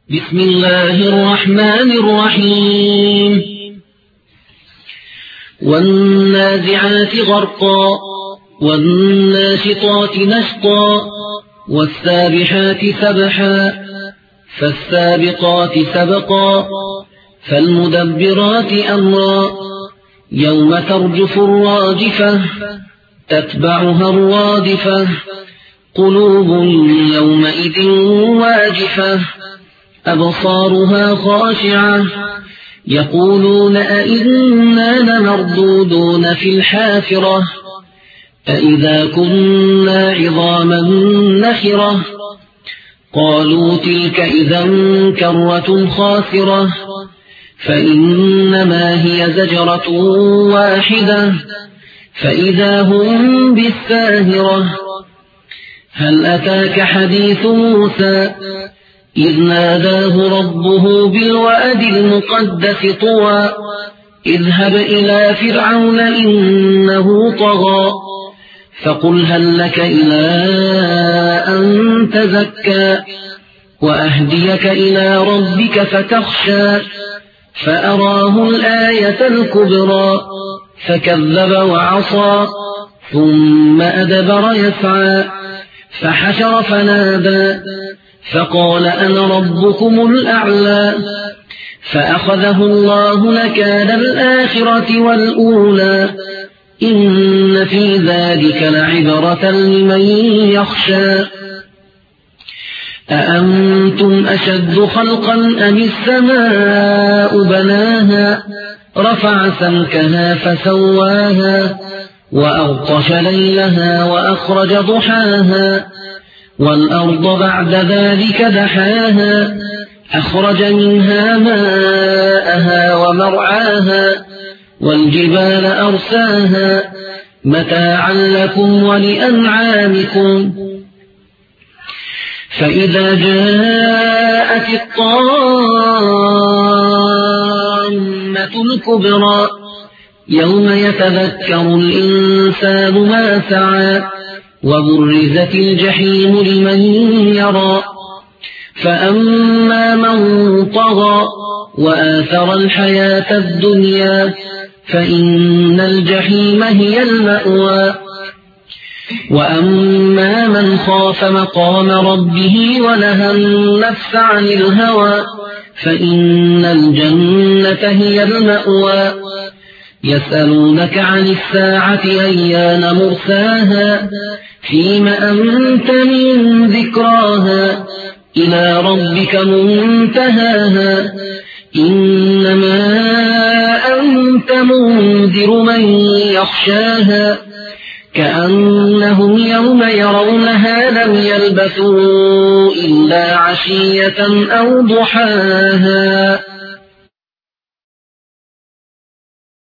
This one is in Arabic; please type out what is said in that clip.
بسم الله الرحمن الرحيم والنازعات غرقا والناشطات نشطا والسابحات سبحا فالسابقات سبقا فالمدبرات أمرا يوم ترجف الراجفة تتبعها الرادفة قلوب يومئذ واجفة أبصارها خاشعة يقولون أئنا لمردودون في الحافرة أئذا كنا عظاما نخرة قالوا تلك إذا كرة خاسرة فإنما هي زجرة واحدة فإذا هم بالساهرة هل أتاك حديث موسى إذ ناداه ربه بالواد المقدس طوى اذهب إلى فرعون إنه طغى فقل هل لك إلى أن تزكى وأهديك إلى ربك فتخشى فأراه الآية الكبرى فكذب وعصى ثم أدبر يسعى فحشر فنادى فقال أنا ربكم الأعلى فأخذه الله نكال الآخرة والأولى إن في ذلك لعبرة لمن يخشى أأنتم أشد خلقا أم السماء بناها رفع سمكها فسواها وأغطش ليلها وأخرج ضحاها والأرض بعد ذلك دحاها أخرج منها ماءها ومرعاها والجبال أرساها متاعا لكم ولأنعامكم فإذا جاءت الطامة الكبرى يوم يتذكر الإنسان ما سعى وبرزت الجحيم لمن يرى فأما من طغى وآثر الحياة الدنيا فإن الجحيم هي المأوى وأما من خاف مقام ربه ونهى النفس عن الهوى فإن الجنة هي المأوى يسألونك عن الساعة أيان مرساها فيم أنت من ذكراها إلى ربك منتهاها إنما أنت منذر من يخشاها كأنهم يوم يرونها لم يلبثوا إلا عشية أو ضحاها